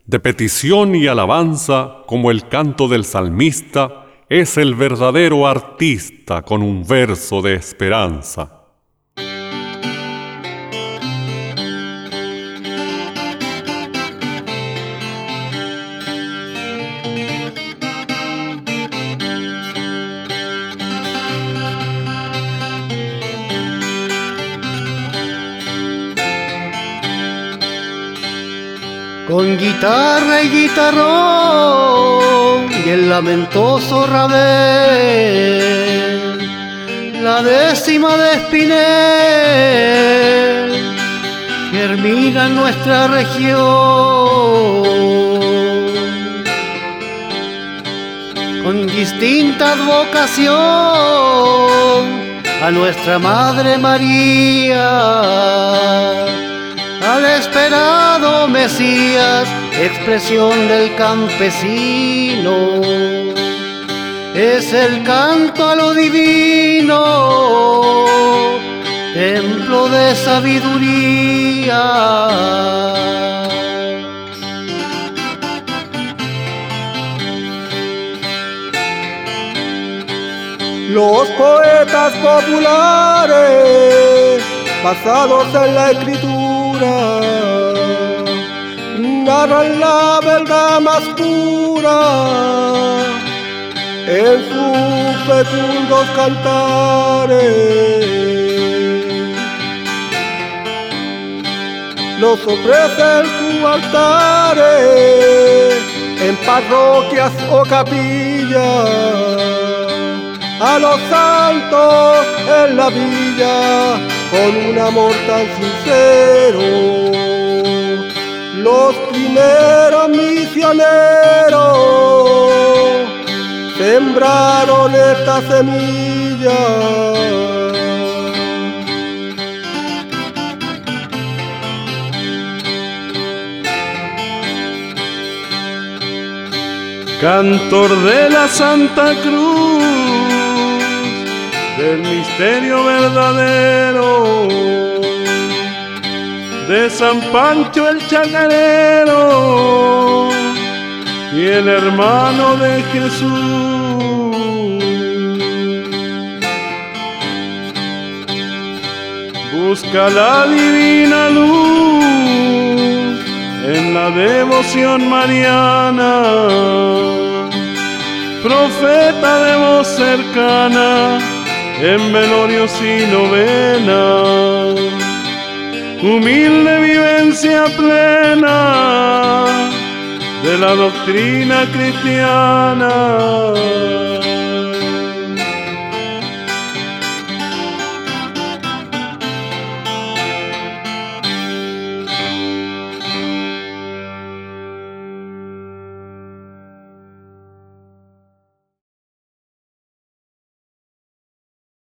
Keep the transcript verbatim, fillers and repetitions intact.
De petición y alabanza, como el canto del salmista, es el verdadero artista con un verso de esperanza. Con guitarra y guitarrón y el lamentoso rabel, la décima de espinel germina en nuestra región. Con distinta advocación a nuestra Madre María, al esperado Mesías, expresión del campesino, es el canto a lo divino, templo de sabiduría. Los poetas populares, basados en la escritura, narran la verdad más pura en sus fecundos cantares. Los ofrecen sus altares en parroquias o capillas, a los santos en la villa, con un amor tan sincero. Los primeros misioneros sembraron esta semilla. Cantor de la Santa Cruz, del misterio verdadero, de San Pancho el Chacarero y el hermano de Jesús. Busca la divina luz en la devoción mariana, profeta de voz cercana en velorios y novenas, humilde vivencia plena de la doctrina cristiana.